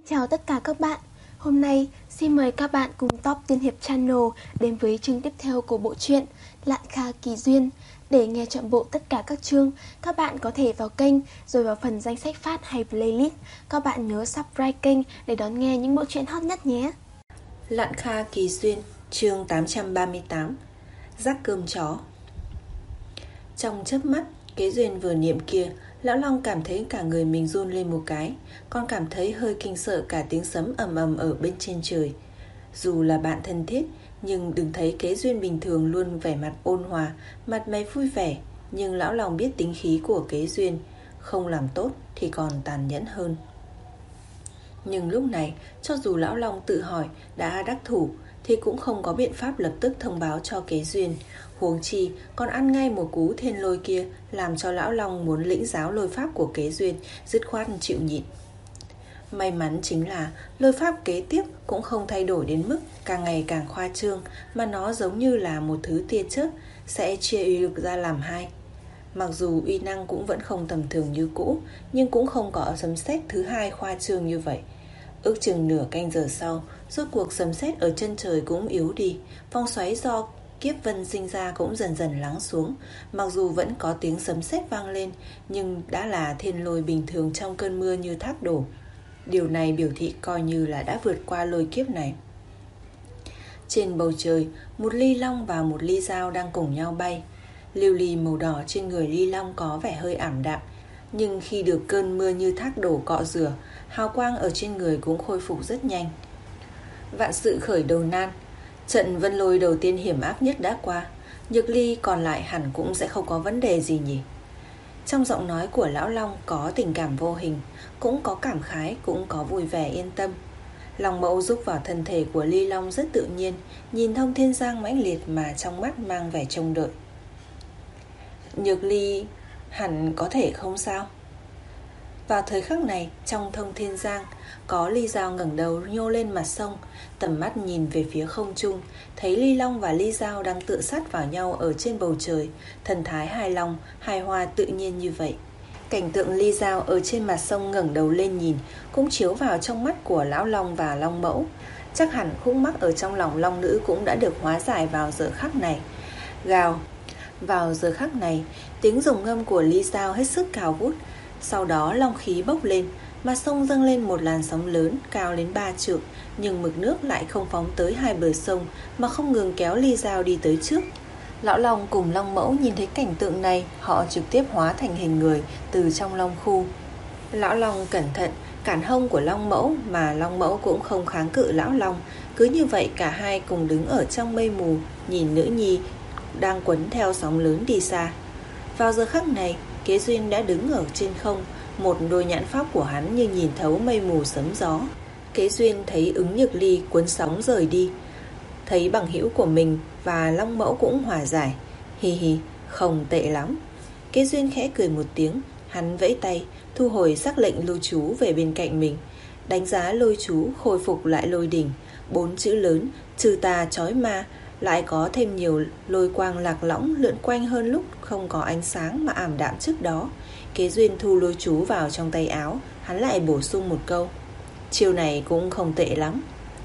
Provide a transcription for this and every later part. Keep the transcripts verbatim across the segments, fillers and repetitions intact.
Chào tất cả các bạn. Hôm nay xin mời các bạn cùng Top Tiên Hiệp Channel đến với chương tiếp theo của bộ truyện Lạn Kha Kỳ Duyên. Để nghe trọn bộ tất cả các chương, các bạn có thể vào kênh rồi vào phần danh sách phát hay playlist. Các bạn nhớ subscribe kênh để đón nghe những bộ truyện hot nhất nhé. Lạn Kha Kỳ Duyên, chương tám trăm ba mươi tám. Rắc cơm chó. Trong chớp mắt, Kế Duyên vừa niệm kia, Lão Long cảm thấy cả người mình run lên một cái, còn cảm thấy hơi kinh sợ cả tiếng sấm ầm ầm ở bên trên trời. Dù là bạn thân thiết, nhưng đừng thấy Kế Duyên bình thường luôn vẻ mặt ôn hòa, mặt mày vui vẻ, nhưng Lão Long biết tính khí của Kế Duyên, không làm tốt thì còn tàn nhẫn hơn. Nhưng lúc này, cho dù Lão Long tự hỏi đã đắc thủ thì cũng không có biện pháp lập tức thông báo cho Kế Duyên. Huống chi còn ăn ngay một cú thiên lôi kia, làm cho Lão Long muốn lĩnh giáo lôi pháp của Kế Duyên dứt khoát chịu nhịn. May mắn chính là lôi pháp kế tiếp cũng không thay đổi đến mức càng ngày càng khoa trương, mà nó giống như là một thứ tia chớp sẽ chia uy lực ra làm hai. Mặc dù uy năng cũng vẫn không tầm thường như cũ, nhưng cũng không có sấm sét thứ hai khoa trương như vậy. Ước chừng nửa canh giờ sau, rốt cuộc sấm sét ở chân trời cũng yếu đi, vòng xoáy do kiếp vân sinh ra cũng dần dần lắng xuống. Mặc dù vẫn có tiếng sấm sét vang lên, nhưng đã là thiên lôi bình thường trong cơn mưa như thác đổ. Điều này biểu thị coi như là đã vượt qua lôi kiếp này. Trên bầu trời, một ly long và một ly dao đang cùng nhau bay. Lưu ly màu đỏ trên người ly long có vẻ hơi ảm đạm, nhưng khi được cơn mưa như thác đổ cọ rửa, hào quang ở trên người cũng khôi phục rất nhanh. Vạn sự khởi đầu nan, trận vân lôi đầu tiên hiểm ác nhất đã qua, Nhược ly còn lại hẳn cũng sẽ không có vấn đề gì nhỉ. Trong giọng nói của Lão Long có tình cảm vô hình, cũng có cảm khái, cũng có vui vẻ yên tâm. Long mẫu rúc vào thân thể của ly long rất tự nhiên, nhìn thông thiên giang mãnh liệt mà trong mắt mang vẻ trông đợi. Nhược ly hẳn có thể không sao. Vào thời khắc này, trong thông thiên giang, có ly dao ngẩng đầu nhô lên mặt sông, tầm mắt nhìn về phía không trung, thấy ly long và ly dao đang tựa sát vào nhau ở trên bầu trời, thần thái hài lòng, hài hòa tự nhiên như vậy. Cảnh tượng ly dao ở trên mặt sông ngẩng đầu lên nhìn cũng chiếu vào trong mắt của Lão Long và Long Mẫu. Chắc hẳn khúc mắc ở trong lòng Long Nữ cũng đã được hóa giải vào giờ khắc này. Gào. Vào giờ khắc này, tiếng rồng ngâm của ly dao hết sức cao vút. Sau đó long khí bốc lên, mặt sông dâng lên một làn sóng lớn cao đến ba trượng, nhưng mực nước lại không phóng tới hai bờ sông mà không ngừng kéo ly dao đi tới trước. Lão Long cùng Long Mẫu nhìn thấy cảnh tượng này, họ trực tiếp hóa thành hình người từ trong long khu. Lão Long cẩn thận cản hông của Long Mẫu, mà Long Mẫu cũng không kháng cự Lão Long. Cứ như vậy cả hai cùng đứng ở trong mây mù, nhìn nữ nhi đang quấn theo sóng lớn đi xa. Vào giờ khắc này, Kế Duyên đã đứng ở trên không, một đôi nhãn pháp của hắn như nhìn thấu mây mù sấm gió. Kế Duyên thấy ứng Nhược ly cuốn sóng rời đi, thấy bằng hữu của mình và Long Mẫu cũng hòa giải. Hi hi, không tệ lắm. Kế Duyên khẽ cười một tiếng, hắn vẫy tay, thu hồi sắc lệnh lưu trú về bên cạnh mình. Đánh giá lôi chú khôi phục lại lôi đỉnh, bốn chữ lớn, trừ tà chói ma, lại có thêm nhiều lôi quang lạc lõng lượn quanh hơn lúc không có ánh sáng mà ảm đạm trước đó. Kế Duyên thu lôi chú vào trong tay áo, hắn lại bổ sung một câu: chiêu này cũng không tệ lắm.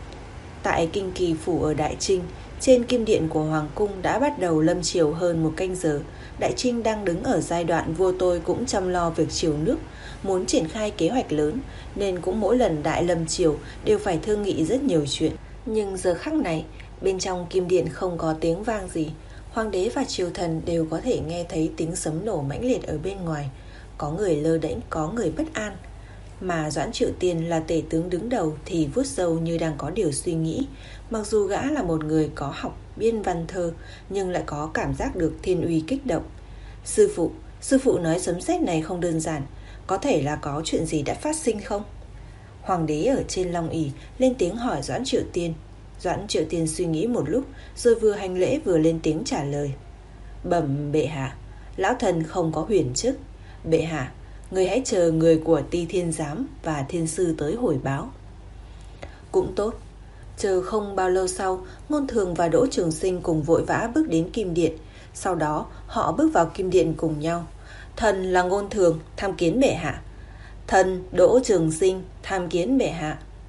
Tại Kinh Kỳ Phủ ở Đại Trinh, trên kim điện của Hoàng Cung đã bắt đầu lâm chiều hơn một canh giờ. Đại Trinh đang đứng ở giai đoạn vua tôi cũng chăm lo việc chiều nước, muốn triển khai kế hoạch lớn, nên cũng mỗi lần đại lâm chiều đều phải thương nghị rất nhiều chuyện. Nhưng giờ khắc này, bên trong kim điện không có tiếng vang gì. Hoàng đế và triều thần đều có thể nghe thấy tiếng sấm nổ mãnh liệt ở bên ngoài. Có người lơ đễnh, có người bất an. Mà Doãn Triệu Tiên là tể tướng đứng đầu thì vuốt râu như đang có điều suy nghĩ. Mặc dù gã là một người có học biên văn thơ, nhưng lại có cảm giác được thiên uy kích động. Sư phụ, sư phụ nói sấm sét này không đơn giản, có thể là có chuyện gì đã phát sinh không? Hoàng đế ở trên long ỷ lên tiếng hỏi Doãn Triệu Tiên. Doãn Triệu Tiên suy nghĩ một lúc, rồi vừa hành lễ vừa lên tiếng trả lời. Bẩm bệ hạ, lão thần không có huyền chức. Bệ hạ, người hãy chờ người của Ti Thiên Giám và Thiên Sư tới hồi báo. Cũng tốt. Chờ không bao lâu sau, Ngôn Thường và Đỗ Trường Sinh cùng vội vã bước đến kim điện. Sau đó họ bước vào kim điện cùng nhau. Thần là Ngôn Thường, tham kiến bệ hạ. Thần Đỗ Trường Sinh, tham kiến bệ hạ.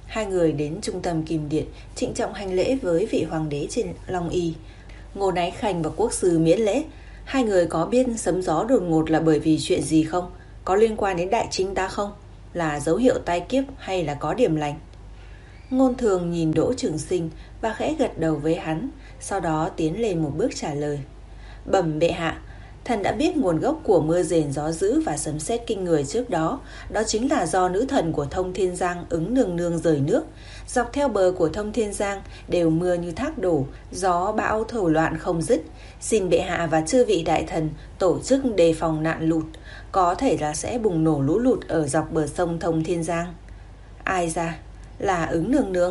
Hai người đến trung tâm Kim Điện, trịnh trọng hành lễ với vị hoàng đế trên Long Y. Ngô Nái Khanh và quốc sư miễn lễ. Hai người có biết sấm gió đột ngột là bởi vì chuyện gì không? Có liên quan đến đại trinh ta không? Là dấu hiệu tai kiếp hay là có điểm lành? Ngôn Thường nhìn Đỗ Trường Sinh và khẽ gật đầu với hắn, sau đó tiến lên một bước trả lời. Bẩm bệ hạ, thần đã biết nguồn gốc của mưa rền gió dữ và sấm sét kinh người trước đó. Đó chính là do nữ thần của Thông Thiên Giang Ứng Nương Nương rời nước. Dọc theo bờ của Thông Thiên Giang đều mưa như thác đổ, gió bão thổi loạn không dứt. Xin bệ hạ và chư vị đại thần tổ chức đề phòng nạn lụt, có thể là sẽ bùng nổ lũ lụt ở dọc bờ sông Thông Thiên Giang. Ai ra? Là Ứng Nương Nương.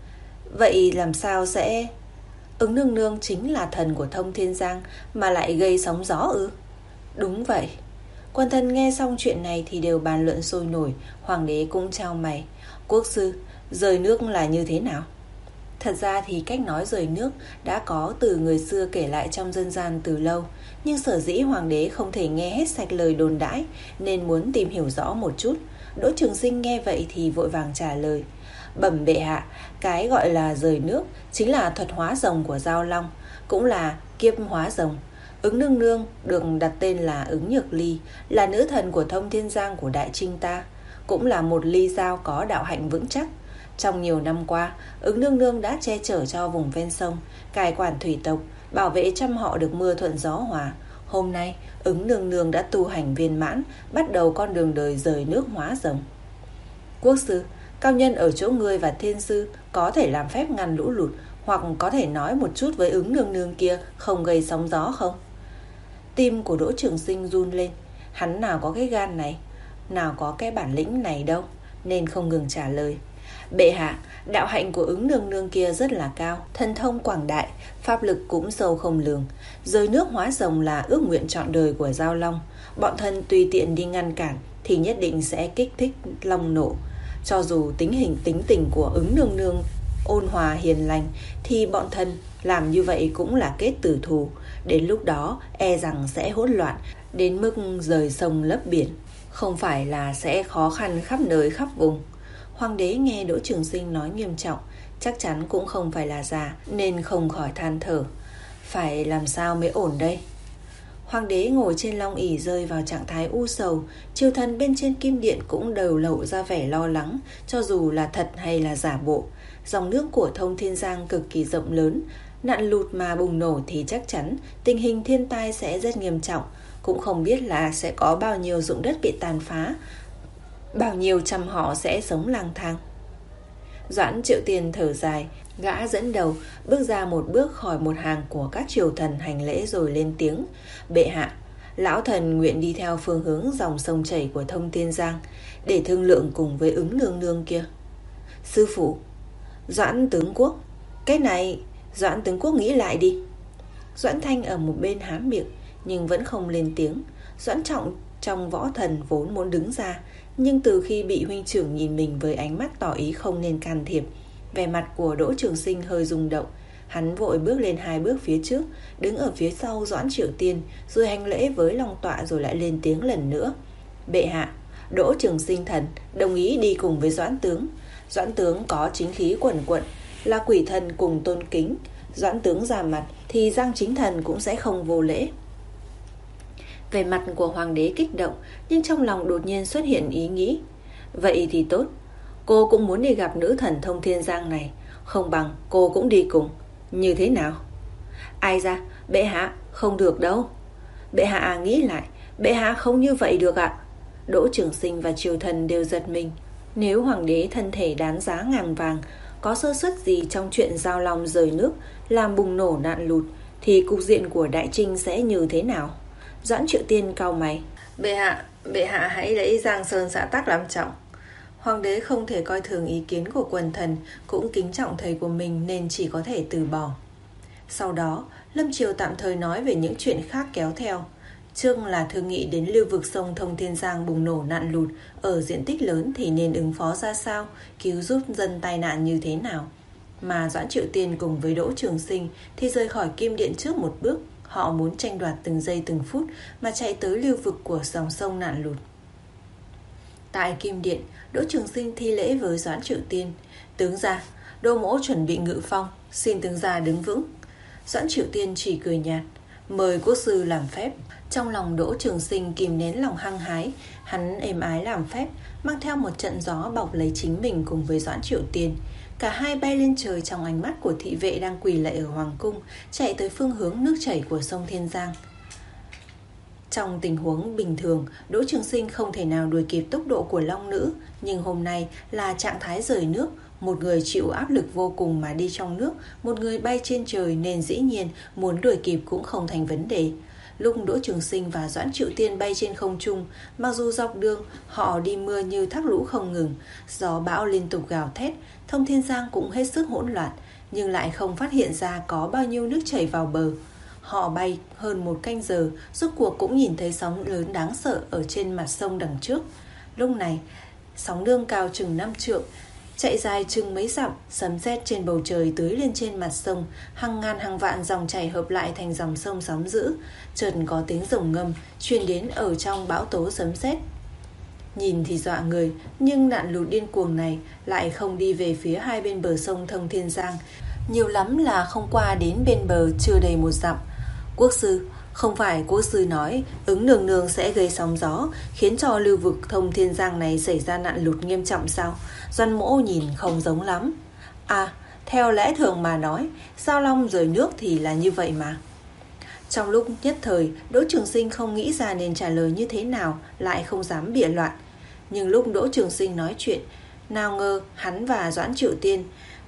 Vậy làm sao sẽ... Ứng Nương Nương chính là thần của Thông Thiên Giang mà lại gây sóng gió ư? Đúng vậy. Quần thần nghe xong chuyện này thì đều bàn luận sôi nổi. Hoàng đế cũng chau mày. Quốc sư, rời nước là như thế nào? Thật ra thì cách nói rời nước đã có từ người xưa kể lại trong dân gian từ lâu. Nhưng sở dĩ hoàng đế không thể nghe hết sạch lời đồn đãi nên muốn tìm hiểu rõ một chút. Đỗ Trường Sinh nghe vậy thì vội vàng trả lời. Bẩm bệ hạ, cái gọi là rời nước chính là thuật hóa rồng của Giao Long, cũng là kiếp hóa rồng. Ứng Nương Nương được đặt tên là Ứng Nhược Ly, là nữ thần của Thông Thiên Giang của đại trinh ta, cũng là một ly giao có đạo hạnh vững chắc. Trong nhiều năm qua, Ứng Nương Nương đã che chở cho vùng ven sông, cai quản thủy tộc, bảo vệ trăm họ được mưa thuận gió hòa. Hôm nay, Ứng Nương Nương đã tu hành viên mãn, bắt đầu con đường đời rời nước hóa rồng. Quốc sư, cao nhân ở chỗ ngươi và thiên sư có thể làm phép ngăn lũ lụt, hoặc có thể nói một chút với Ứng Nương Nương kia không gây sóng gió không? Tim của Đỗ Trường Sinh run lên. Hắn nào có cái gan này, nào có cái bản lĩnh này đâu, nên không ngừng trả lời. Bệ hạ, đạo hạnh của Ứng Nương Nương kia rất là cao, thần thông quảng đại, pháp lực cũng sâu không lường. Rời nước hóa rồng là ước nguyện trọn đời của Giao Long. Bọn thần tùy tiện đi ngăn cản thì nhất định sẽ kích thích long nộ. Cho dù tính hình tính tình của Ứng Nương Nương ôn hòa hiền lành thì bọn thần làm như vậy cũng là kết tử thù. Đến lúc đó e rằng sẽ hỗn loạn đến mức rời sông lấp biển, không phải là sẽ khó khăn khắp nơi khắp vùng. Hoàng đế nghe Đỗ Trường Sinh nói nghiêm trọng, chắc chắn cũng không phải là già, nên không khỏi than thở. Phải làm sao mới ổn đây? Hoàng đế ngồi trên long ỷ rơi vào trạng thái u sầu. Triều thần bên trên Kim Điện cũng đều lộ ra vẻ lo lắng, cho dù là thật hay là giả bộ. Dòng nước của Thông Thiên Giang cực kỳ rộng lớn, nạn lụt mà bùng nổ thì chắc chắn tình hình thiên tai sẽ rất nghiêm trọng. Cũng không biết là sẽ có bao nhiêu ruộng đất bị tàn phá, bao nhiêu trăm họ sẽ sống lang thang. Doãn Triệu Tiền thở dài, gã dẫn đầu bước ra một bước khỏi một hàng của các triều thần hành lễ rồi lên tiếng. Bệ hạ, lão thần nguyện đi theo phương hướng dòng sông chảy của Thông Thiên Giang để thương lượng cùng với Ứng Nương Nương kia. Sư phụ, Doãn tướng quốc, cái này Doãn tướng quốc nghĩ lại đi. Doãn Thanh ở một bên há miệng nhưng vẫn không lên tiếng. Doãn Trọng trong võ thần vốn muốn đứng ra, nhưng từ khi bị huynh trưởng nhìn mình với ánh mắt tỏ ý không nên can thiệp, vẻ mặt của Đỗ Trường Sinh hơi rung động. Hắn vội bước lên hai bước phía trước, đứng ở phía sau Doãn Triệu Tiên, rồi hành lễ với long tọa, rồi lại lên tiếng lần nữa. Bệ hạ, Đỗ Trường Sinh thần đồng ý đi cùng với Doãn tướng. Doãn tướng có chính khí quần quận, là quỷ thần cùng tôn kính. Doãn tướng ra mặt thì Giang Chính thần cũng sẽ không vô lễ. Về mặt của hoàng đế kích động, nhưng trong lòng đột nhiên xuất hiện ý nghĩ. Vậy thì tốt, cô cũng muốn đi gặp nữ thần Thông Thiên Giang này, không bằng cô cũng đi cùng. Như thế nào? Ai ra, bệ hạ, không được đâu. Bệ hạ à, nghĩ lại, bệ hạ không như vậy được ạ. Đỗ Trường Sinh và triều thần đều giật mình. Nếu hoàng đế thân thể đáng giá ngàn vàng có sơ suất gì trong chuyện Giao Long rời nước làm bùng nổ nạn lụt, thì cục diện của đại trinh sẽ như thế nào? Doãn Triệu Tiên cau mày. Bệ hạ, bệ hạ hãy lấy Giang Sơn xã tắc làm trọng. Hoàng đế không thể coi thường ý kiến của quần thần, cũng kính trọng thầy của mình nên chỉ có thể từ bỏ. Sau đó, Lâm Triều tạm thời nói về những chuyện khác kéo theo. Trước là thương nghị đến lưu vực sông Thông Thiên Giang bùng nổ nạn lụt ở diện tích lớn thì nên ứng phó ra sao, cứu giúp dân tai nạn như thế nào. Mà Doãn Triệu Tiên cùng với Đỗ Trường Sinh thì rời khỏi Kim Điện trước một bước. Họ muốn tranh đoạt từng giây từng phút mà chạy tới lưu vực của dòng sông nạn lụt. Tại Kim Điện, Đỗ Trường Sinh thi lễ với Doãn Triệu Tiên. Tướng gia, Đô mỗ chuẩn bị ngự phong, xin tướng gia đứng vững. Doãn Triệu Tiên chỉ cười nhạt, mời quốc sư làm phép. Trong lòng Đỗ Trường Sinh kìm nén lòng hăng hái, hắn êm ái làm phép, mang theo một trận gió bọc lấy chính mình cùng với Doãn Triệu Tiên. Cả hai bay lên trời trong ánh mắt của thị vệ đang quỳ lạy ở hoàng cung, chạy tới phương hướng nước chảy của sông Thiên Giang. Trong tình huống bình thường, Đỗ Trường Sinh không thể nào đuổi kịp tốc độ của long nữ, nhưng hôm nay là trạng thái rời nước, một người chịu áp lực vô cùng mà đi trong nước, một người bay trên trời, nên dĩ nhiên muốn đuổi kịp cũng không thành vấn đề. Lúc Đỗ Trường Sinh và Doãn Triệu Tiên bay trên không trung, mặc dù dọc đường họ đi mưa như thác lũ không ngừng, gió bão liên tục gào thét, thông Thiên Giang cũng hết sức hỗn loạn, nhưng lại không phát hiện ra có bao nhiêu nước chảy vào bờ. Họ bay hơn một canh giờ, rốt cuộc cũng nhìn thấy sóng lớn đáng sợ ở trên mặt sông đằng trước. Lúc này, sóng nương cao chừng năm trượng, chạy dài chừng mấy dặm, sấm sét trên bầu trời tưới lên trên mặt sông, hàng ngàn hàng vạn dòng chảy hợp lại thành dòng sông sóng dữ. Chợt có tiếng rồng ngâm truyền đến ở trong bão tố sấm sét. Nhìn thì dọa người, nhưng nạn lụt điên cuồng này lại không đi về phía hai bên bờ sông thông Thiên Giang, nhiều lắm là không qua đến bên bờ chưa đầy một dặm. Quốc sư, không phải quốc sư nói ứng nương nương sẽ gây sóng gió, khiến cho lưu vực thông Thiên Giang này xảy ra nạn lụt nghiêm trọng sao? Doãn mỗ nhìn không giống lắm. À, theo lẽ thường mà nói, sao long rời nước thì là như vậy mà. Trong lúc nhất thời, Đỗ Trường Sinh không nghĩ ra nên trả lời như thế nào, lại không dám bịa loạn. Nhưng lúc Đỗ Trường Sinh nói chuyện, nào ngờ hắn và Doãn Triệu Tiên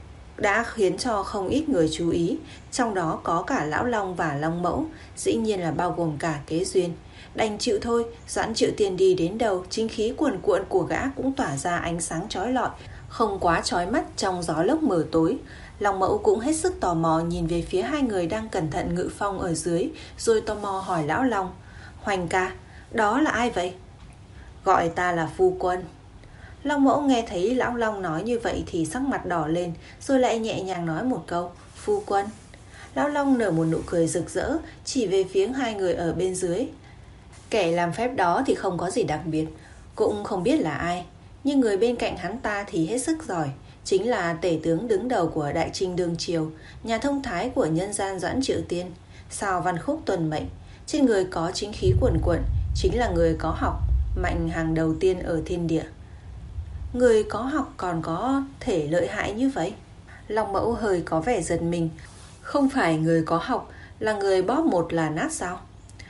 đã khiến cho không ít người chú ý, trong đó có cả Lão Long và Long Mẫu, dĩ nhiên là bao gồm cả Kế Duyên. Đành chịu thôi, Doãn Triệu Tiên đi đến đâu, chính khí cuồn cuộn của gã cũng tỏa ra ánh sáng chói lọi, không quá chói mắt trong gió lốc mờ tối. Long Mẫu cũng hết sức tò mò nhìn về phía hai người đang cẩn thận ngự phong ở dưới, rồi tò mò hỏi Lão Long, Hoành ca, đó là ai vậy? Gọi ta là phu quân. Long Mẫu nghe thấy Lão Long nói như vậy thì sắc mặt đỏ lên, rồi lại nhẹ nhàng nói một câu, phu quân. Lão Long nở một nụ cười rực rỡ, chỉ về phía hai người ở bên dưới. Kẻ làm phép đó thì không có gì đặc biệt, cũng không biết là ai, nhưng người bên cạnh hắn ta thì hết sức giỏi, chính là tể tướng đứng đầu của Đại Trinh đương triều, nhà thông thái của nhân gian Doãn Triệu Tiên, sao văn khúc tuần mệnh, trên người có chính khí cuồn cuộn, chính là người có học mạnh hàng đầu tiên ở thiên địa. Người có học còn có thể lợi hại như vậy? Long Mẫu hơi có vẻ giật mình. Không phải người có học là người bóp một là nát sao?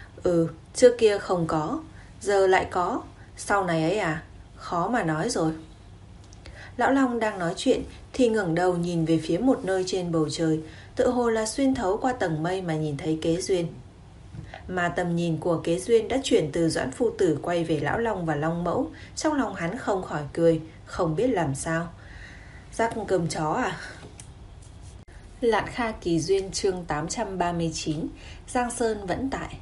Ừ, trước kia không có, giờ lại có, sau này ấy à? Khó mà nói rồi. Lão Long đang nói chuyện thì ngẩng đầu nhìn về phía một nơi trên bầu trời, tự hồ là xuyên thấu qua tầng mây mà nhìn thấy Kế Duyên. Mà tầm nhìn của Kế Duyên đã chuyển từ Doãn phu tử quay về Lão Long và Long Mẫu. Trong lòng hắn không khỏi cười, không biết làm sao. Rắc cơm chó à? Lạn Kha Kỳ Duyên chương tám trăm ba mươi chín. Giang Sơn vẫn tại.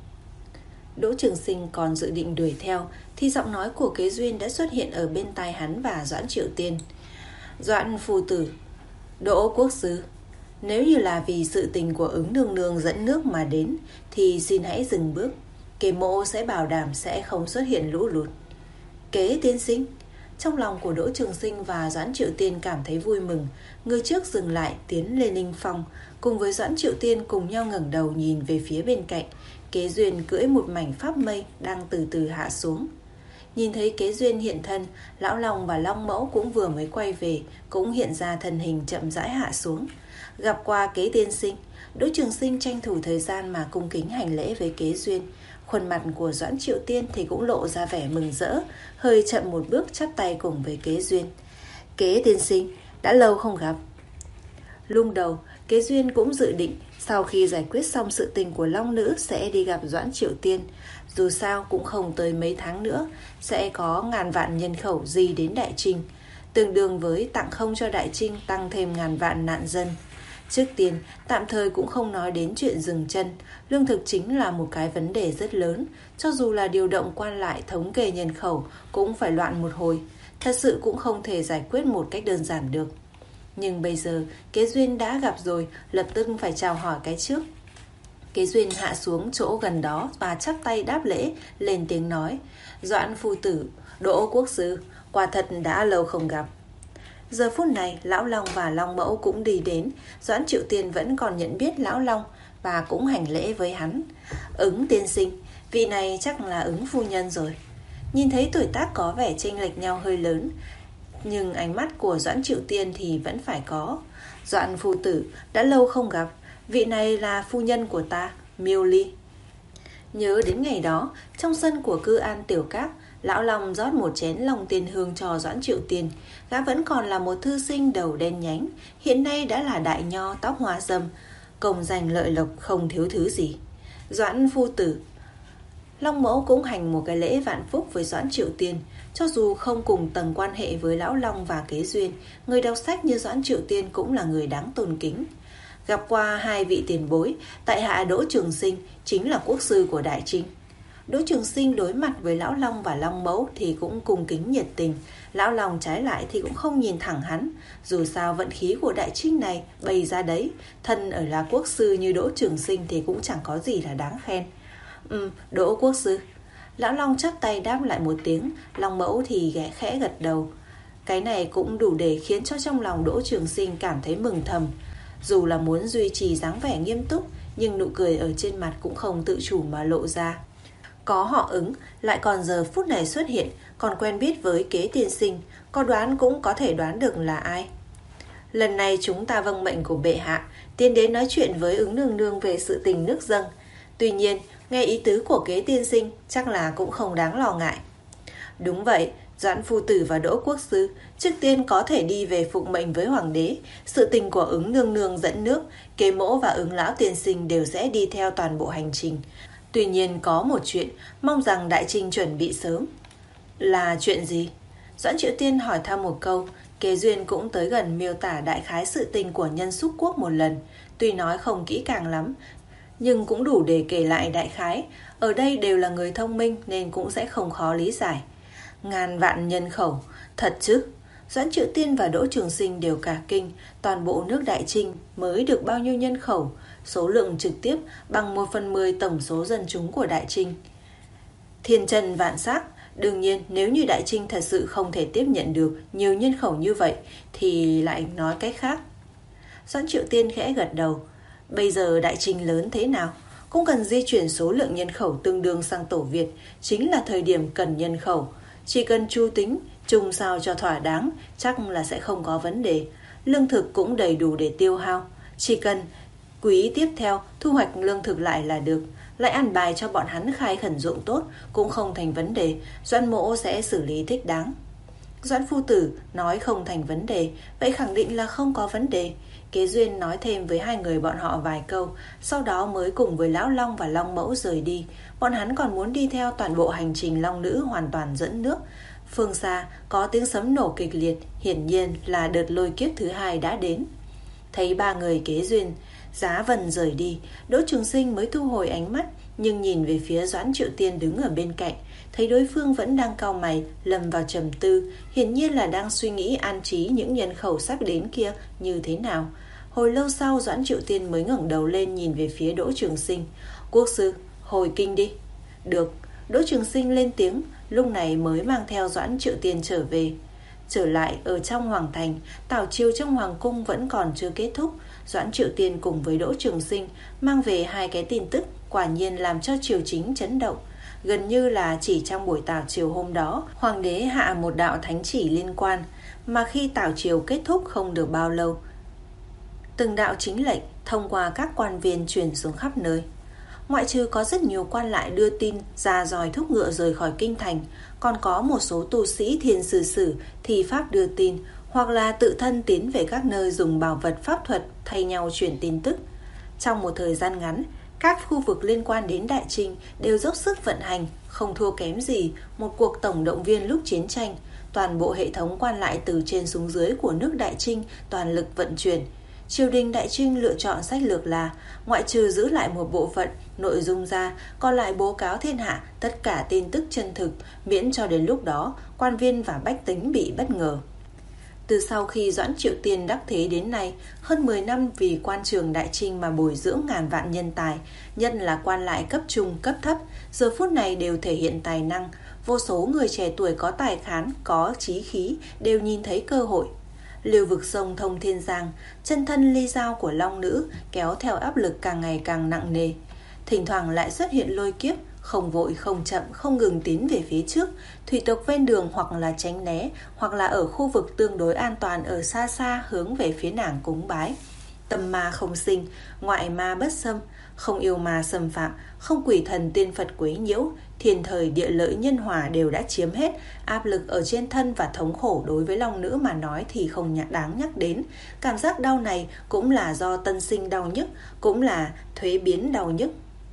Đỗ Trường Sinh còn dự định đuổi theo thì giọng nói của Kế Duyên đã xuất hiện ở bên tai hắn và Doãn Triệu Tiên. Doãn phu tử, Đỗ quốc sư, nếu như là vì sự tình của ứng nương nương dẫn nước mà đến thì xin hãy dừng bước. Kế mộ sẽ bảo đảm sẽ không xuất hiện lũ lụt. Kế tiên sinh. Trong lòng của Đỗ Trường Sinh và Doãn Triệu Tiên cảm thấy vui mừng. Người trước dừng lại tiến lên ninh phong, cùng với Doãn Triệu Tiên cùng nhau ngẩng đầu nhìn về phía bên cạnh. Kế Duyên cưỡi một mảnh pháp mây đang từ từ hạ xuống. Nhìn thấy Kế Duyên hiện thân, Lão Long và Long Mẫu cũng vừa mới quay về, cũng hiện ra thân hình chậm rãi hạ xuống. Gặp qua Kế tiên sinh, Đỗ Trường Sinh tranh thủ thời gian mà cung kính hành lễ với Kế Duyên. Khuôn mặt của Doãn Triệu Tiên thì cũng lộ ra vẻ mừng rỡ, hơi chậm một bước chắp tay cùng với Kế Duyên. Kế tiên sinh, đã lâu không gặp. Lung đầu, Kế Duyên cũng dự định sau khi giải quyết xong sự tình của Long Nữ sẽ đi gặp Doãn Triệu Tiên. Dù sao cũng không tới mấy tháng nữa, sẽ có ngàn vạn nhân khẩu di đến Đại Trinh, tương đương với tặng không cho Đại Trinh tăng thêm ngàn vạn nạn dân. Trước tiên, tạm thời cũng không nói đến chuyện dừng chân, lương thực chính là một cái vấn đề rất lớn, cho dù là điều động quan lại thống kê nhân khẩu cũng phải loạn một hồi, thật sự cũng không thể giải quyết một cách đơn giản được. Nhưng bây giờ, Kế Duyên đã gặp rồi, lập tức phải chào hỏi cái trước. Kế Duyên hạ xuống chỗ gần đó và chắp tay đáp lễ, lên tiếng nói, Doãn phu tử, Đỗ quốc sư, quả thật đã lâu không gặp. Giờ phút này, Lão Long và Long Mẫu cũng đi đến. Doãn Triệu Tiên vẫn còn nhận biết Lão Long và cũng hành lễ với hắn. Ứng tiên sinh, vị này chắc là Ứng phu nhân rồi. Nhìn thấy tuổi tác có vẻ chênh lệch nhau hơi lớn, nhưng ánh mắt của Doãn Triệu Tiên thì vẫn phải có. Doãn phu tử, đã lâu không gặp. Vị này là phu nhân của ta, Miêu Ly. Nhớ đến ngày đó, trong sân của Cư An Tiểu Các, Lão Long rót một chén Long Tiên Hương cho Doãn Triệu Tiên. Gã vẫn còn là một thư sinh đầu đen nhánh, hiện nay đã là đại nho tóc hoa râm, công danh lợi lộc không thiếu thứ gì. Doãn phu tử. Long Mẫu cũng hành một cái lễ vạn phúc với Doãn Triệu Tiên. Cho dù không cùng tầng quan hệ với Lão Long và Kế Duyên, người đọc sách như Doãn Triệu Tiên cũng là người đáng tôn kính. Gặp qua hai vị tiền bối, tại hạ Đỗ Trường Sinh chính là quốc sư của Đại Trinh. Đỗ Trường Sinh đối mặt với Lão Long và Long Mẫu thì cũng cung kính nhiệt tình. Lão Long trái lại thì cũng không nhìn thẳng hắn. Dù sao vận khí của Đại Trinh này bày ra đấy, thân ở là quốc sư như Đỗ Trường Sinh thì cũng chẳng có gì là đáng khen. Ừ, Đỗ quốc sư. Lão Long chắp tay đáp lại một tiếng, Long Mẫu thì ghé khẽ gật đầu. Cái này cũng đủ để khiến cho trong lòng Đỗ Trường Sinh cảm thấy mừng thầm. Dù là muốn duy trì dáng vẻ nghiêm túc, nhưng nụ cười ở trên mặt cũng không tự chủ mà lộ ra. Có họ Ứng, lại còn giờ phút này xuất hiện, còn quen biết với Kế tiên sinh, có đoán cũng có thể đoán được là ai. Lần này chúng ta vâng mệnh của bệ hạ, tiến đến nói chuyện với Ứng nương nương về sự tình nước dâng. Tuy nhiên, nghe ý tứ của Kế tiên sinh, chắc là cũng không đáng lo ngại. Đúng vậy, Doãn phu tử và Đỗ quốc sư trước tiên có thể đi về phụng mệnh với hoàng đế. Sự tình của Ứng nương nương dẫn nước, Kế mỗ và Ứng lão tiên sinh đều sẽ đi theo toàn bộ hành trình. Tuy nhiên có một chuyện, mong rằng Đại Trinh chuẩn bị sớm. Là chuyện gì? Doãn Triệu Tiên hỏi thăm một câu. Kế Duyên cũng tới gần miêu tả đại khái sự tình của Nhân Xúc Quốc một lần. Tuy nói không kỹ càng lắm, nhưng cũng đủ để kể lại đại khái. Ở đây đều là người thông minh nên cũng sẽ không khó lý giải. Ngàn vạn nhân khẩu, thật chứ? Doãn Triệu Tiên và Đỗ Trường Sinh đều cả kinh. Toàn bộ nước Đại Trinh mới được bao nhiêu nhân khẩu? Số lượng trực tiếp bằng một phần mười tổng số dân chúng của Đại Trinh. Thiên trần vạn sắc. Đương nhiên nếu như Đại Trinh thật sự không thể tiếp nhận được nhiều nhân khẩu như vậy thì lại nói cách khác. Doãn Triệu Tiên khẽ gật đầu. Bây giờ Đại Trinh lớn thế nào, cũng cần di chuyển số lượng nhân khẩu tương đương sang Tổ Việt. Chính là thời điểm cần nhân khẩu. Chỉ cần chu tính, chung sao cho thỏa đáng, chắc là sẽ không có vấn đề. Lương thực cũng đầy đủ để tiêu hao. Chỉ cần quý tiếp theo thu hoạch lương thực lại là được. Lại ăn bài cho bọn hắn khai khẩn ruộng tốt cũng không thành vấn đề. Doãn mỗ sẽ xử lý thích đáng. Doãn phu tử nói không thành vấn đề, vậy khẳng định là không có vấn đề. Kế Duyên nói thêm với hai người bọn họ vài câu, sau đó mới cùng với Lão Long và Long Mẫu rời đi. Bọn hắn còn muốn đi theo toàn bộ hành trình Long Nữ hoàn toàn dẫn nước. Phương xa có tiếng sấm nổ kịch liệt, hiển nhiên là đợt lôi kiếp thứ hai đã đến. Thấy ba người Kế Duyên, Giá Vân rời đi, Đỗ Trường Sinh mới thu hồi ánh mắt, nhưng nhìn về phía Doãn Triệu Tiên đứng ở bên cạnh, thấy đối phương vẫn đang cau mày, lầm vào trầm tư, hiển nhiên là đang suy nghĩ an trí những nhân khẩu sắp đến kia như thế nào. Hồi lâu sau, Doãn Triệu Tiên mới ngẩng đầu lên nhìn về phía Đỗ Trường Sinh. Quốc sư, hồi kinh đi. Được. Đỗ Trường Sinh lên tiếng, lúc này mới mang theo Doãn Triệu Tiên trở về. Trở lại ở trong hoàng thành, tảo triều trong hoàng cung vẫn còn chưa kết thúc. Doãn Triệu Tiên cùng với Đỗ Trường Sinh mang về hai cái tin tức quả nhiên làm cho triều chính chấn động. Gần như là chỉ trong buổi tảo triều hôm đó, hoàng đế hạ một đạo thánh chỉ liên quan, mà khi tảo triều kết thúc không được bao lâu, từng đạo chính lệnh thông qua các quan viên truyền xuống khắp nơi. Ngoại trừ có rất nhiều quan lại đưa tin ra dòi thúc ngựa rời khỏi kinh thành, còn có một số tu sĩ thiên sử sử thi pháp đưa tin, hoặc là tự thân tiến về các nơi dùng bảo vật pháp thuật thay nhau chuyển tin tức. Trong một thời gian ngắn, các khu vực liên quan đến Đại Trinh đều dốc sức vận hành, không thua kém gì một cuộc tổng động viên lúc chiến tranh. Toàn bộ hệ thống quan lại từ trên xuống dưới của nước Đại Trinh toàn lực vận chuyển. Triều đình Đại Trinh lựa chọn sách lược là ngoại trừ giữ lại một bộ phận nội dung ra, còn lại bố cáo thiên hạ tất cả tin tức chân thực, miễn cho đến lúc đó quan viên và bách tính bị bất ngờ. Từ sau khi Doãn Triệu Tiên đắc thế đến nay, hơn mười năm vì quan trường Đại Trinh mà bồi dưỡng ngàn vạn nhân tài, nhất là quan lại cấp trung, cấp thấp, giờ phút này đều thể hiện tài năng, vô số người trẻ tuổi có tài khán, có chí khí đều nhìn thấy cơ hội. Lưu vực sông thông thiên giang, chân thân ly dao của long nữ kéo theo áp lực càng ngày càng nặng nề. Thỉnh thoảng lại xuất hiện lôi kiếp, không vội không chậm, không ngừng tiến về phía trước. Thủy tộc ven đường hoặc là tránh né, hoặc là ở khu vực tương đối an toàn ở xa xa hướng về phía nàng cúng bái. Tâm ma không sinh, ngoại ma bất xâm, không yêu ma xâm phạm, không quỷ thần tiên Phật quấy nhiễu, thiên thời địa lợi nhân hòa đều đã chiếm hết. Áp lực ở trên thân và thống khổ đối với long nữ mà nói thì không đáng nhắc đến. Cảm giác đau này cũng là do tân sinh đau nhức, cũng là thuế biến đau nhức.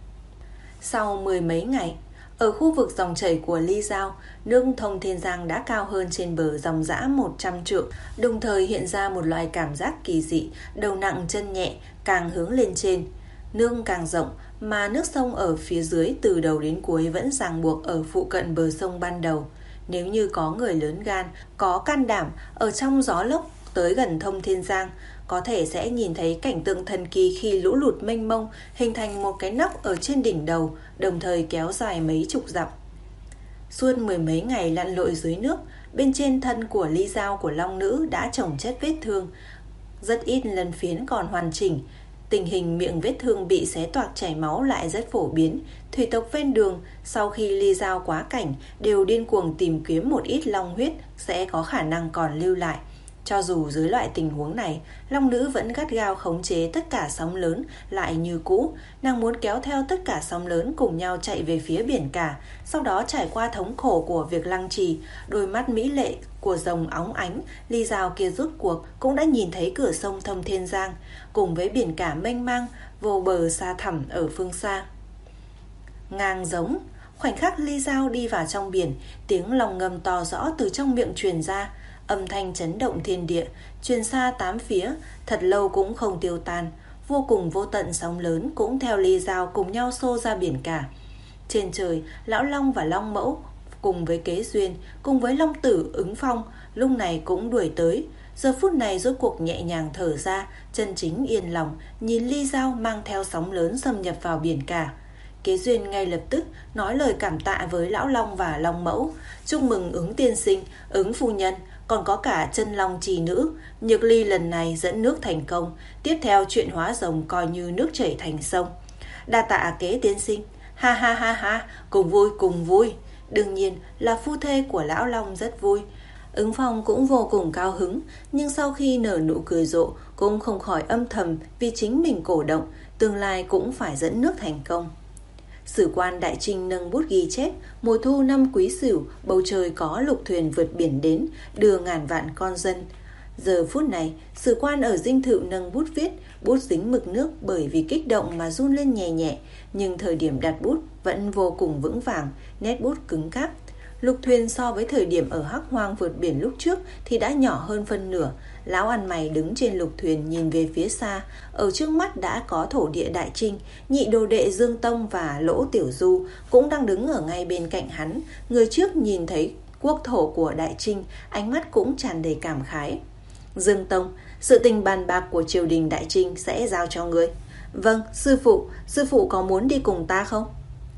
Sau mười mấy ngày, ở khu vực dòng chảy của Ly Giao, nước thông thiên giang đã cao hơn trên bờ dòng dã một trăm trượng, đồng thời hiện ra một loại cảm giác kỳ dị, đầu nặng chân nhẹ, càng hướng lên trên. Nước càng rộng, mà nước sông ở phía dưới từ đầu đến cuối vẫn ràng buộc ở phụ cận bờ sông ban đầu. Nếu như có người lớn gan, có can đảm, ở trong gió lốc tới gần thông thiên giang, có thể sẽ nhìn thấy cảnh tượng thần kỳ khi lũ lụt mênh mông hình thành một cái nóc ở trên đỉnh đầu, đồng thời kéo dài mấy chục dặm. Suốt mười mấy ngày lặn lội dưới nước, bên trên thân của ly dao của long nữ đã chồng chất vết thương, rất ít lân phiến còn hoàn chỉnh. Tình hình miệng vết thương bị xé toạc chảy máu lại rất phổ biến. Thủy tộc ven đường sau khi ly dao quá cảnh đều điên cuồng tìm kiếm một ít long huyết sẽ có khả năng còn lưu lại. Cho dù dưới loại tình huống này, long nữ vẫn gắt gao khống chế tất cả sóng lớn lại như cũ. Nàng muốn kéo theo tất cả sóng lớn cùng nhau chạy về phía biển cả. Sau đó trải qua thống khổ của việc lăng trì, đôi mắt mỹ lệ của rồng óng ánh, ly dao kia rút cuộc cũng đã nhìn thấy cửa sông thông thiên giang, cùng với biển cả mênh mang, vô bờ xa thẳm ở phương xa. Ngang giống, khoảnh khắc ly dao đi vào trong biển, tiếng long ngâm to rõ từ trong miệng truyền ra. Âm thanh chấn động thiên địa, truyền xa tám phía, thật lâu cũng không tiêu tan. Vô cùng vô tận sóng lớn cũng theo ly dao cùng nhau xô ra biển cả. Trên trời, lão long và long mẫu cùng với kế duyên, cùng với long tử ứng phong lúc này cũng đuổi tới. Giờ phút này rốt cuộc nhẹ nhàng thở ra, chân chính yên lòng, nhìn ly dao mang theo sóng lớn xâm nhập vào biển cả. Kế duyên ngay lập tức nói lời cảm tạ với lão long và long mẫu. Chúc mừng ứng tiên sinh, ứng phu nhân, còn có cả chân long trì nữ. Nhược ly lần này dẫn nước thành công, tiếp theo chuyện hóa rồng coi như nước chảy thành sông. Đa tạ kế tiên sinh. Ha ha ha ha, cùng vui cùng vui. Đương nhiên là phu thê của lão long rất vui. Ứng phong cũng vô cùng cao hứng, nhưng sau khi nở nụ cười rộ cũng không khỏi âm thầm vì chính mình cổ động, tương lai cũng phải dẫn nước thành công. Sử quan Đại Trinh nâng bút ghi chép, mùa thu năm Quý Sửu, bầu trời có lục thuyền vượt biển đến, đưa ngàn vạn con dân. Giờ phút này, sử quan ở dinh thự nâng bút viết, bút dính mực nước bởi vì kích động mà run lên nhẹ nhẹ, nhưng thời điểm đặt bút vẫn vô cùng vững vàng, nét bút cứng cáp. Lục thuyền so với thời điểm ở Hắc Hoang vượt biển lúc trước thì đã nhỏ hơn phân nửa. Lão ăn mày đứng trên lục thuyền nhìn về phía xa, ở trước mắt đã có thổ địa Đại Trinh, nhị đồ đệ Dương Tông và Lỗ Tiểu Du cũng đang đứng ở ngay bên cạnh hắn. Người trước nhìn thấy quốc thổ của Đại Trinh, ánh mắt cũng tràn đầy cảm khái. Dương Tông, sự tình bàn bạc của triều đình Đại Trinh sẽ giao cho ngươi. Vâng, sư phụ, sư phụ có muốn đi cùng ta không?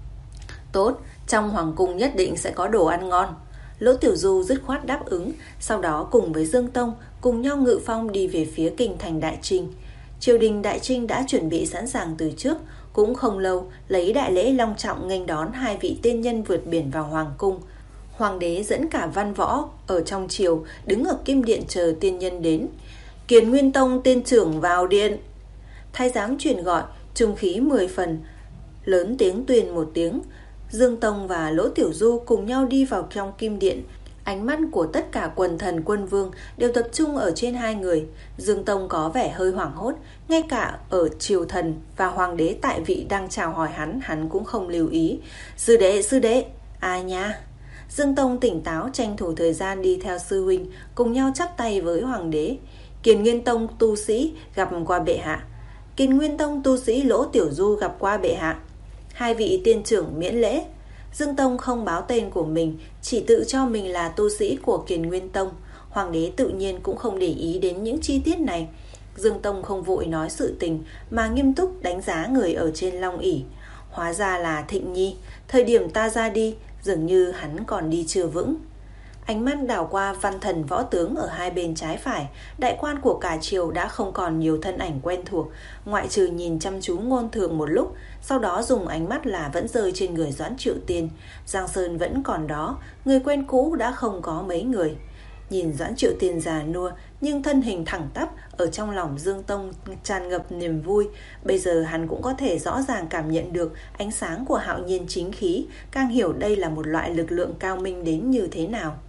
Tốt, trong hoàng cung nhất định sẽ có đồ ăn ngon. Lỗ Tiểu Du dứt khoát đáp ứng, sau đó cùng với Dương Tông cùng nhau ngự phong đi về phía kinh thành Đại Trinh. Triều đình Đại Trinh đã chuẩn bị sẵn sàng từ trước, cũng không lâu lấy đại lễ long trọng nghênh đón hai vị tiên nhân vượt biển vào hoàng cung. Hoàng đế dẫn cả văn võ ở trong triều đứng ở kim điện chờ tiên nhân đến. Kiền Nguyên Tông tiên trưởng vào điện. Thái giám truyền gọi, trung khí mười phần, lớn tiếng tuyên một tiếng. Dương Tông và Lỗ Tiểu Du cùng nhau đi vào trong kim điện. Ánh mắt của tất cả quần thần quân vương đều tập trung ở trên hai người. Dương Tông có vẻ hơi hoảng hốt, ngay cả ở triều thần và hoàng đế tại vị đang chào hỏi hắn, hắn cũng không lưu ý. Sư đệ, sư đệ, ai nha? Dương Tông tỉnh táo tranh thủ thời gian đi theo sư huynh, cùng nhau chắp tay với hoàng đế. Kiền Nguyên Tông tu sĩ gặp qua bệ hạ. Kiền Nguyên Tông tu sĩ Lỗ Tiểu Du gặp qua bệ hạ. Hai vị tiên trưởng miễn lễ. Dương Tông không báo tên của mình, chỉ tự cho mình là tu sĩ của Kiền Nguyên Tông. Hoàng đế tự nhiên cũng không để ý đến những chi tiết này. Dương Tông không vội nói sự tình, mà nghiêm túc đánh giá người ở trên long ỷ. Hóa ra là Thịnh Nhi. Thời điểm ta ra đi, dường như hắn còn đi chưa vững. Ánh mắt đảo qua văn thần võ tướng ở hai bên trái phải, đại quan của cả triều đã không còn nhiều thân ảnh quen thuộc, ngoại trừ nhìn chăm chú Ngôn Thường một lúc, sau đó dùng ánh mắt là vẫn rơi trên người Doãn Triệu Tiên. Giang Sơn vẫn còn đó, người quen cũ đã không có mấy người. Nhìn Doãn Triệu Tiên già nua nhưng thân hình thẳng tắp, ở trong lòng Dương Tông tràn ngập niềm vui. Bây giờ hắn cũng có thể rõ ràng cảm nhận được ánh sáng của hạo nhiên chính khí, càng hiểu đây là một loại lực lượng cao minh đến như thế nào.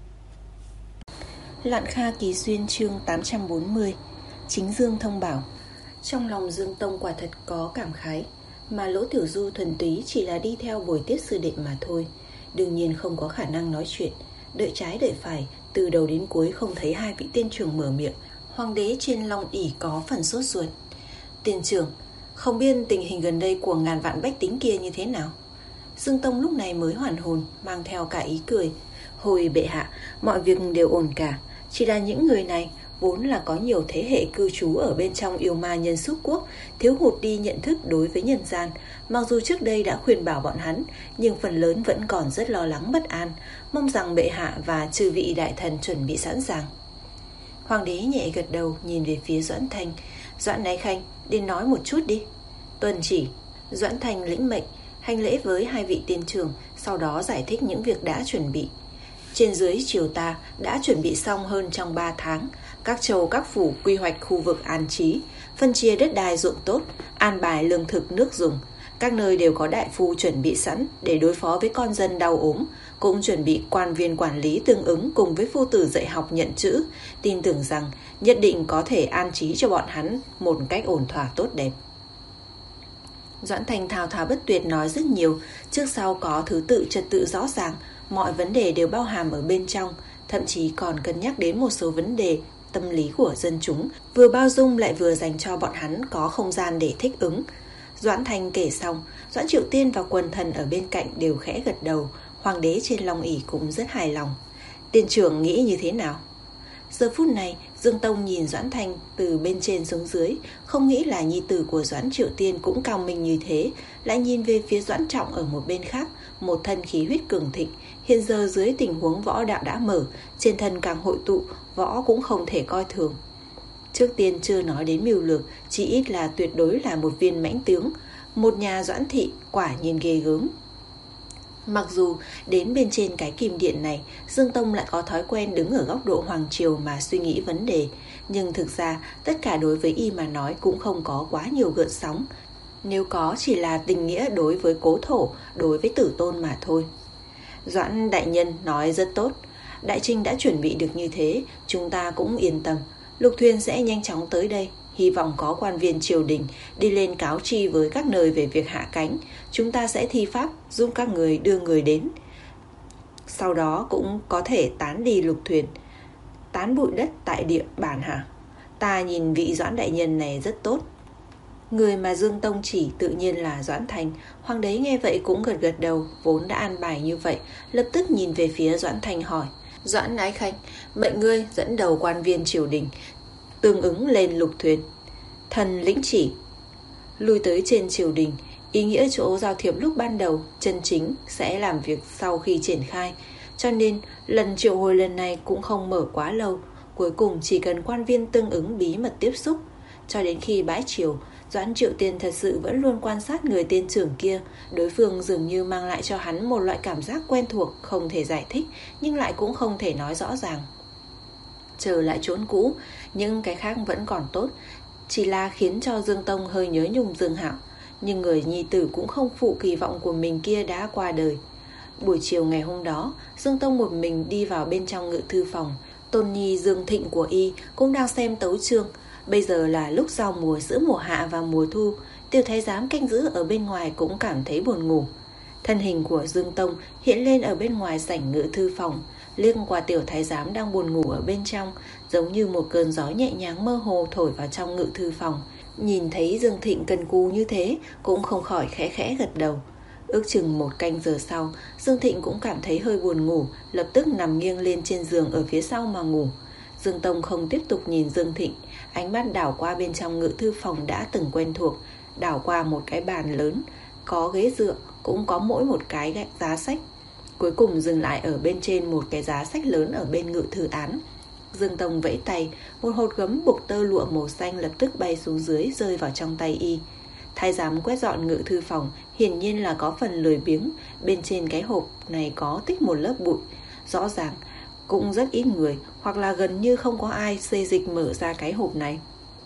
Lạn Kha Kỳ Duyên chương tám trăm bốn mươi. Chính Dương thông bảo. Trong lòng Dương Tông quả thật có cảm khái, mà Lỗ Tiểu Du thuần túy chỉ là đi theo bồi tiếp sư đệ mà thôi, đương nhiên không có khả năng nói chuyện. Đợi trái đợi phải, từ đầu đến cuối không thấy hai vị tiên trưởng mở miệng. Hoàng đế trên long ỷ có phần sốt ruột. Tiên trưởng, không biết tình hình gần đây của ngàn vạn bách tính kia như thế nào? Dương Tông lúc này mới hoàn hồn, mang theo cả ý cười. Hồi bệ hạ, mọi việc đều ổn cả. Chỉ là những người này vốn là có nhiều thế hệ cư trú ở bên trong yêu ma nhân xúc quốc, thiếu hụt đi nhận thức đối với nhân gian. Mặc dù trước đây đã khuyên bảo bọn hắn, nhưng phần lớn vẫn còn rất lo lắng bất an, mong rằng bệ hạ và chư vị đại thần chuẩn bị sẵn sàng. Hoàng đế nhẹ gật đầu, nhìn về phía Doãn Thanh. Doãn Ái Khanh, đi nói một chút đi. Tuân chỉ. Doãn Thanh lĩnh mệnh, hành lễ với hai vị tiên trưởng, sau đó giải thích những việc đã chuẩn bị. Trên dưới triều ta đã chuẩn bị xong hơn trong ba tháng, các châu các phủ quy hoạch khu vực an trí, phân chia đất đai ruộng tốt, an bài lương thực nước dùng. Các nơi đều có đại phu chuẩn bị sẵn để đối phó với con dân đau ốm, cũng chuẩn bị quan viên quản lý tương ứng cùng với phu tử dạy học nhận chữ, tin tưởng rằng nhất định có thể an trí cho bọn hắn một cách ổn thỏa tốt đẹp. Doãn Thanh thao thao bất tuyệt nói rất nhiều, trước sau có thứ tự trật tự rõ ràng, mọi vấn đề đều bao hàm ở bên trong, thậm chí còn cân nhắc đến một số vấn đề tâm lý của dân chúng, vừa bao dung lại vừa dành cho bọn hắn có không gian để thích ứng. Doãn Thanh kể xong, Doãn Triệu Tiên và quần thần ở bên cạnh đều khẽ gật đầu. Hoàng đế trên long ỷ cũng rất hài lòng. Tiên trưởng nghĩ như thế nào? Giờ phút này, Dương Tông nhìn Doãn Thanh từ bên trên xuống dưới, không nghĩ là nhi tử của Doãn Triệu Tiên cũng cao minh như thế, lại nhìn về phía Doãn Trọng ở một bên khác, một thân khí huyết cường thịnh. Hiện giờ dưới tình huống võ đạo đã mở, trên thân càng hội tụ, võ cũng không thể coi thường. Trước tiên chưa nói đến mưu lược, chỉ ít là tuyệt đối là một viên mãnh tướng. Một nhà Doãn thị quả nhiên ghê gớm. Mặc dù đến bên trên cái kim điện này, Dương Tông lại có thói quen đứng ở góc độ hoàng triều mà suy nghĩ vấn đề, nhưng thực ra tất cả đối với y mà nói cũng không có quá nhiều gợn sóng. Nếu có chỉ là tình nghĩa đối với cố thổ, đối với tử tôn mà thôi. Doãn đại nhân nói rất tốt. Đại Trinh đã chuẩn bị được như thế, chúng ta cũng yên tâm. Lục thuyền sẽ nhanh chóng tới đây, hy vọng có quan viên triều đình đi lên cáo tri với các nơi về việc hạ cánh. Chúng ta sẽ thi pháp giúp các người đưa người đến. Sau đó cũng có thể tán đi lục thuyền, tán bụi đất tại địa bàn hả? Ta nhìn vị Doãn đại nhân này rất tốt. Người mà Dương Tông chỉ tự nhiên là Doãn Thanh. Hoàng đế nghe vậy cũng gật gật đầu, vốn đã an bài như vậy, lập tức nhìn về phía Doãn Thanh hỏi. Doãn Ái Khanh, mệnh ngươi dẫn đầu quan viên triều đình tương ứng lên lục thuyền. Thần lĩnh chỉ. Lui tới trên triều đình, ý nghĩa chỗ giao thiệp lúc ban đầu chân chính sẽ làm việc sau khi triển khai, cho nên lần triệu hồi lần này cũng không mở quá lâu. Cuối cùng chỉ cần quan viên tương ứng bí mật tiếp xúc. Cho đến khi bãi triều, Doãn Triệu Tiên thật sự vẫn luôn quan sát người tiên trưởng kia. Đối phương dường như mang lại cho hắn một loại cảm giác quen thuộc, không thể giải thích, nhưng lại cũng không thể nói rõ ràng. Trở lại chốn cũ, nhưng cái khác vẫn còn tốt, chỉ là khiến cho Dương Tông hơi nhớ nhung Dương Hạo. Nhưng người nhi tử cũng không phụ kỳ vọng của mình kia đã qua đời. Buổi chiều ngày hôm đó, Dương Tông một mình đi vào bên trong ngự thư phòng. Tôn nhi Dương Thịnh của y cũng đang xem tấu chương. Bây giờ là lúc giao mùa giữa mùa hạ và mùa thu, Tiêu thái giám canh giữ ở bên ngoài cũng cảm thấy buồn ngủ. Thân hình của Dương Tông hiện lên ở bên ngoài sảnh ngự thư phòng, liếc qua Tiểu thái giám đang buồn ngủ ở bên trong, giống như một cơn gió nhẹ nhàng mơ hồ thổi vào trong ngự thư phòng. Nhìn thấy Dương Thịnh cần cù như thế, cũng không khỏi khẽ khẽ gật đầu. Ước chừng một canh giờ sau, Dương Thịnh cũng cảm thấy hơi buồn ngủ, lập tức nằm nghiêng lên trên giường ở phía sau mà ngủ. Dương Tông không tiếp tục nhìn Dương Thịnh, ánh mắt đảo qua bên trong ngự thư phòng đã từng quen thuộc, đảo qua một cái bàn lớn, có ghế dựa, cũng có mỗi một cái giá sách. cuối cùng dừng lại ở bên trên một cái giá sách lớn ở bên ngự thư án. Dương Tông vẫy tay, một hột gấm buộc tơ lụa màu xanh lập tức bay xuống dưới, rơi vào trong tay y. Thái giám quét dọn ngự thư phòng, hiển nhiên là có phần lười biếng. Bên trên cái hộp này có tích một lớp bụi, rõ ràng cũng rất ít người, hoặc là gần như không có ai xê dịch mở ra cái hộp này.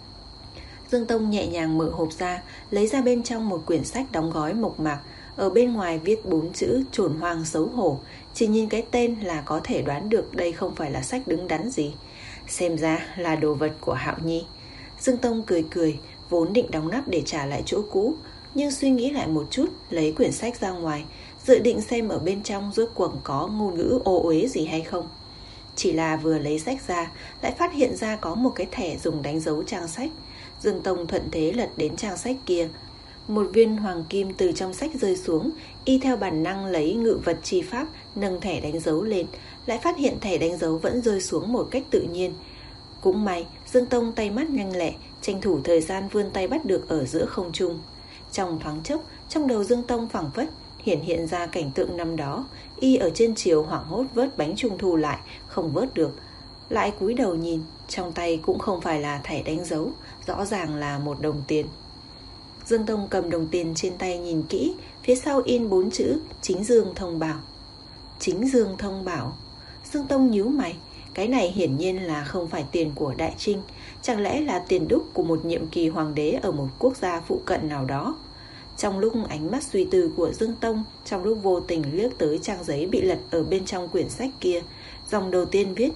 Dương Tông nhẹ nhàng mở hộp ra, lấy ra bên trong một quyển sách đóng gói mộc mạc. Ở bên ngoài viết bốn chữ chồn hoang xấu hổ. Chỉ nhìn cái tên là có thể đoán được đây không phải là sách đứng đắn gì. Xem ra là đồ vật của Hạo Nhi. Dương Tông cười cười, vốn định đóng nắp để trả lại chỗ cũ, nhưng suy nghĩ lại một chút, lấy quyển sách ra ngoài, dự định xem ở bên trong rốt cuộc có ngôn ngữ ô uế gì hay không. Chỉ là vừa lấy sách ra, lại phát hiện ra có một cái thẻ dùng đánh dấu trang sách. Dương Tông thuận thế lật đến trang sách kia. Một viên hoàng kim từ trong sách rơi xuống, y theo bản năng lấy ngự vật chi pháp nâng thẻ đánh dấu lên, lại phát hiện thẻ đánh dấu vẫn rơi xuống một cách tự nhiên. Cũng may, Dương Tông tay mắt nhanh lẹ, tranh thủ thời gian vươn tay bắt được ở giữa không trung. Trong thoáng chốc, trong đầu Dương Tông phảng phất hiện hiện ra cảnh tượng năm đó, y ở trên chiều hoảng hốt vớt bánh trung thu lại, không vớt được. Lại cúi đầu nhìn, trong tay cũng không phải là thẻ đánh dấu, rõ ràng là một đồng tiền. Dương Tông cầm đồng tiền trên tay nhìn kỹ, phía sau in bốn chữ Chính Dương Thông Bảo. Chính Dương Thông Bảo. Dương Tông nhíu mày, cái này hiển nhiên là không phải tiền của Đại Trinh, chẳng lẽ là tiền đúc của một nhiệm kỳ hoàng đế ở một quốc gia phụ cận nào đó. Trong lúc ánh mắt suy tư của Dương Tông, trong lúc vô tình liếc tới trang giấy bị lật ở bên trong quyển sách kia, dòng đầu tiên viết: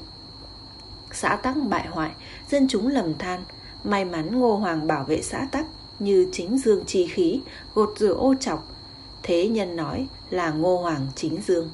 xã Tắc bại hoại, dân chúng lầm than, may mắn Ngô Hoàng bảo vệ xã Tắc như chính dương chi khí, gột rửa ô trọc. Thế nhân nói là Ngô Hoàng chính dương.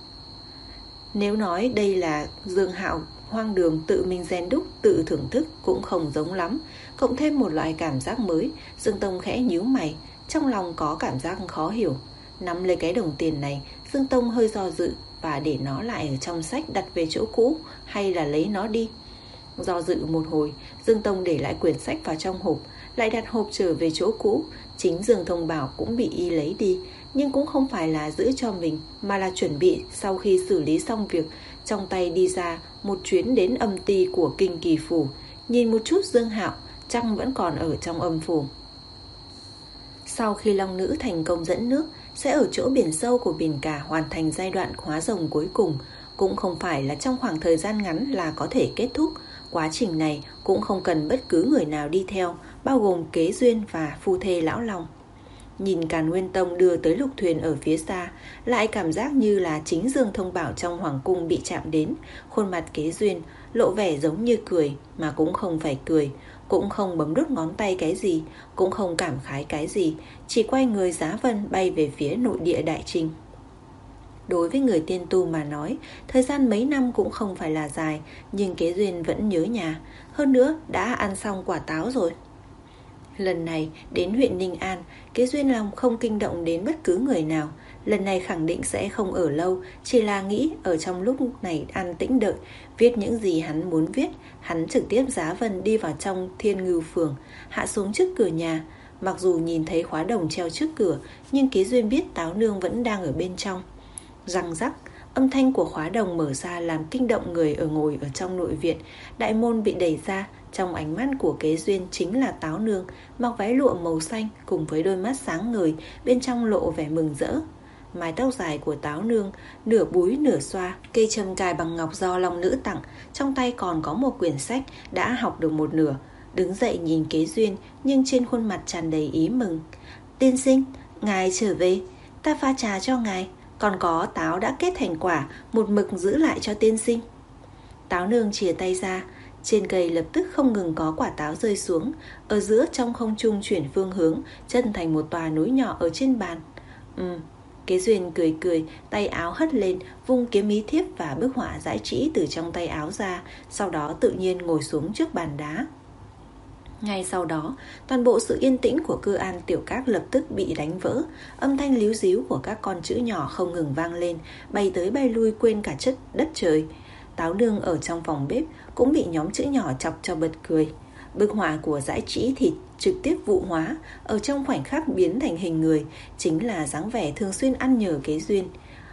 Nếu nói đây là Dương Hạo hoang đường tự mình rèn đúc, tự thưởng thức cũng không giống lắm. Cộng thêm một loại cảm giác mới, Dương Tông khẽ nhíu mày, trong lòng có cảm giác khó hiểu. Nắm lấy cái đồng tiền này, Dương Tông hơi do dự, và để nó lại ở trong sách đặt về chỗ cũ, hay là lấy nó đi. Do dự một hồi, Dương Tông để lại quyển sách vào trong hộp, lại đặt hộp trở về chỗ cũ. Chính Dương Thông Bảo cũng bị y lấy đi, nhưng cũng không phải là giữ cho mình, mà là chuẩn bị sau khi xử lý xong việc, trong tay đi ra một chuyến đến âm ty của Kinh Kỳ Phủ, nhìn một chút Dương Hạo, chắc vẫn còn ở trong âm phủ. Sau khi Long Nữ thành công dẫn nước, sẽ ở chỗ biển sâu của biển cả hoàn thành giai đoạn hóa rồng cuối cùng. Cũng không phải là trong khoảng thời gian ngắn là có thể kết thúc. Quá trình này cũng không cần bất cứ người nào đi theo, bao gồm Kế Duyên và phu thê Lão Long. Nhìn Càn Nguyên Tông đưa tới lục thuyền ở phía xa, lại cảm giác như là chính Dương Thông Bảo trong hoàng cung bị chạm đến. Khuôn mặt Kế Duyên lộ vẻ giống như cười, mà cũng không phải cười, cũng không bấm đốt ngón tay cái gì, cũng không cảm khái cái gì, chỉ quay người giá vân bay về phía nội địa Đại Trinh. Đối với người tiên tu mà nói, thời gian mấy năm cũng không phải là dài, nhưng Kế Duyên vẫn nhớ nhà, hơn nữa đã ăn xong quả táo rồi. Lần này đến huyện Ninh An, Kế Duyên lòng không kinh động đến bất cứ người nào. Lần này khẳng định sẽ không ở lâu, chỉ là nghĩ ở trong lúc này an tĩnh đợi, viết những gì hắn muốn viết. Hắn trực tiếp giá vân đi vào trong Thiên Ngưu Phường, hạ xuống trước cửa nhà. Mặc dù nhìn thấy khóa đồng treo trước cửa, nhưng Kế Duyên biết Táo Nương vẫn đang ở bên trong. Răng rắc, âm thanh của khóa đồng mở ra làm kinh động người ở ngồi ở trong nội viện. Đại môn bị đẩy ra, trong ánh mắt của Kế Duyên chính là Táo Nương, mặc váy lụa màu xanh cùng với đôi mắt sáng ngời, bên trong lộ vẻ mừng rỡ. Mái tóc dài của Táo Nương nửa búi nửa xoa, cây châm cài bằng ngọc do Long Nữ tặng, trong tay còn có một quyển sách đã học được một nửa. Đứng dậy nhìn Kế Duyên, nhưng trên khuôn mặt tràn đầy ý mừng. Tiên sinh, ngài trở về, ta pha trà cho ngài, còn có táo đã kết thành quả, một mực giữ lại cho tiên sinh. Táo Nương chìa tay ra, trên cây lập tức không ngừng có quả táo rơi xuống, ở giữa trong không trung chuyển phương hướng, chân thành một tòa núi nhỏ ở trên bàn. Ừ, Kế Duyên cười cười, tay áo hất lên, vung kiếm ý thiếp và bức họa giải trĩ từ trong tay áo ra, sau đó tự nhiên ngồi xuống trước bàn đá. Ngay sau đó, toàn bộ sự yên tĩnh của Cư An Tiểu Các lập tức bị đánh vỡ. Âm thanh líu díu của các con chữ nhỏ không ngừng vang lên, bay tới bay lui quên cả chất đất trời. Táo Nương ở trong phòng bếp cũng bị nhóm chữ nhỏ chọc cho bật cười. Bức họa của Giải Trĩ thì trực tiếp vụ hóa, ở trong khoảnh khắc biến thành hình người, chính là dáng vẻ thường xuyên ăn nhờ Kế Duyên.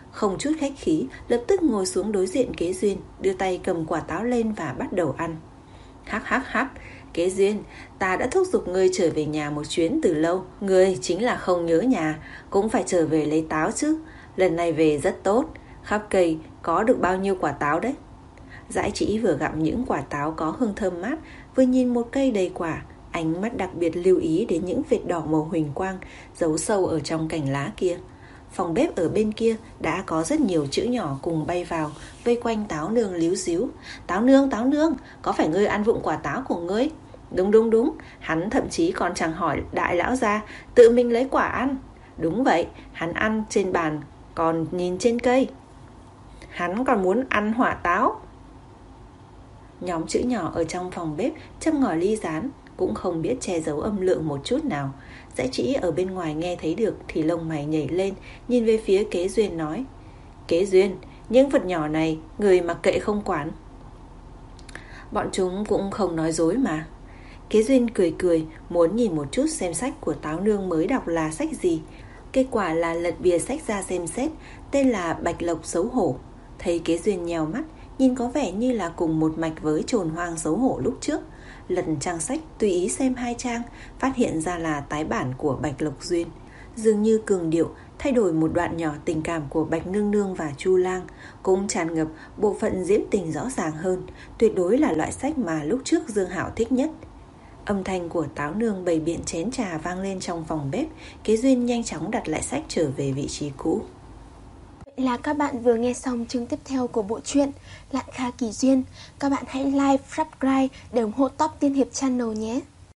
không chút khách khí, lập tức ngồi xuống đối diện Kế Duyên, đưa tay cầm quả táo lên và bắt đầu ăn. Hắc hắc hắc, Kế Duyên, ta đã thúc giục ngươi trở về nhà một chuyến từ lâu. Ngươi chính là không nhớ nhà, cũng phải trở về lấy táo chứ. Lần này về rất tốt, khắp cây có được bao nhiêu quả táo đấy? Dãi Trĩ vừa gặm những quả táo có hương thơm mát, vừa nhìn một cây đầy quả, ánh mắt đặc biệt lưu ý đến những vệt đỏ màu huỳnh quang giấu sâu ở trong cành lá kia. Phòng bếp ở bên kia đã có rất nhiều chữ nhỏ cùng bay vào, vây quanh Táo Nương líu díu. Táo Nương, Táo Nương, có phải ngươi ăn vụng quả táo của ngươi? Đúng đúng đúng, hắn thậm chí còn chẳng hỏi đại lão gia, tự mình lấy quả ăn. Đúng vậy, hắn ăn trên bàn, còn nhìn trên cây. Hắn còn muốn ăn hỏa táo. Nhóm chữ nhỏ ở trong phòng bếp châm ngòi ly rán, cũng không biết che giấu âm lượng một chút nào. Dãi Trĩ ở bên ngoài nghe thấy được thì lông mày nhảy lên, nhìn về phía Kế Duyên nói: Kế Duyên, những vật nhỏ này người mặc kệ không quản. Bọn chúng cũng không nói dối mà. Kế Duyên cười cười, muốn nhìn một chút xem sách của Táo Nương mới đọc là sách gì. Kết quả là lật bìa sách ra xem xét, tên là Bạch Lộc Xấu Hổ. Thấy Kế Duyên nhèo mắt, nhìn có vẻ như là cùng một mạch với Trồn Hoang Xấu Hổ lúc trước. Lần trang sách tùy ý xem hai trang, phát hiện ra là tái bản của Bạch Lộc Duyên. Dường như cường điệu thay đổi một đoạn nhỏ tình cảm của Bạch Nương Nương và Chu Lang, cũng tràn ngập bộ phận diễm tình rõ ràng hơn. Tuyệt đối là loại sách mà lúc trước Dương Hạo thích nhất. Âm thanh của Táo Nương bày biện chén trà vang lên trong phòng bếp. Kế Duyên nhanh chóng đặt lại sách trở về vị trí cũ. Vậy là các bạn vừa nghe xong chương tiếp theo của bộ truyện Lạn Kha Kỳ Duyên. Các bạn hãy like, subscribe để ủng hộ Top Tiên Hiệp Channel nhé.